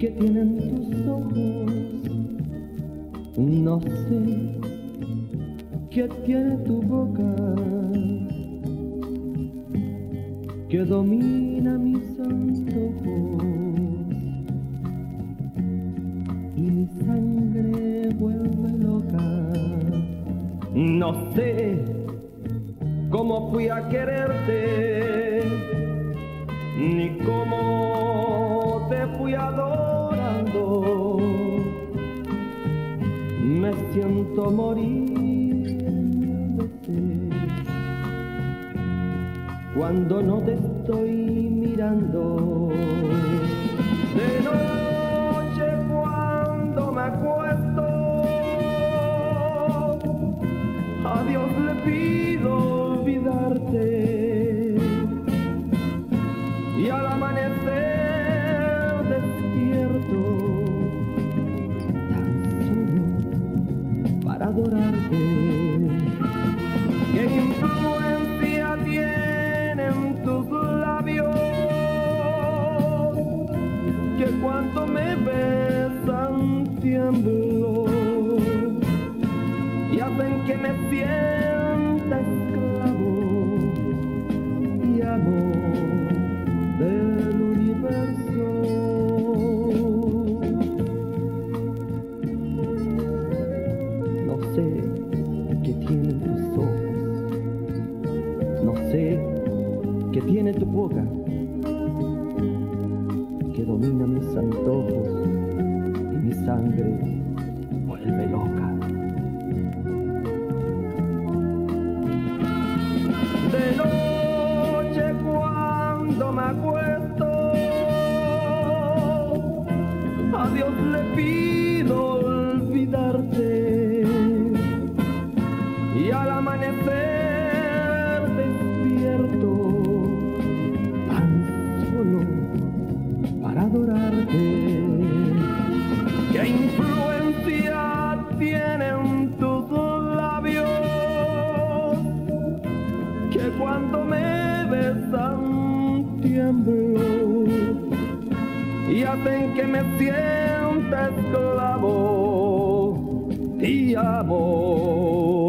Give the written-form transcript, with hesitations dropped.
que tienen tus ojos, no sé qué tiene tu boca, que domina mis antojos y mi sangre vuelve loca. No sé cómo fui a quererte, ni cómo te fui adorando. Me siento morir de sed cuando no te estoy mirando. De noche cuando me acuesto, a Dios le pido olvidarte, y al amanecer despierto tan solo para adorarte. ¿Qué influencia tienen tus labios que cuando me besan tiemblo y hacen que me sienta esclavo y amo del universo? No sé qué tienen tus ojos, no sé qué tiene tu boca, que domina mis antojos y mi sangre vuelve loca. De noche cuando me acuesto, a Dios le pido olvidarte, y al amanecer despierto tan solo para adorarte. ¿Qué influencia tienen tus labios que cuando me besan tiemblo y hacen que me sienta esclavo y amo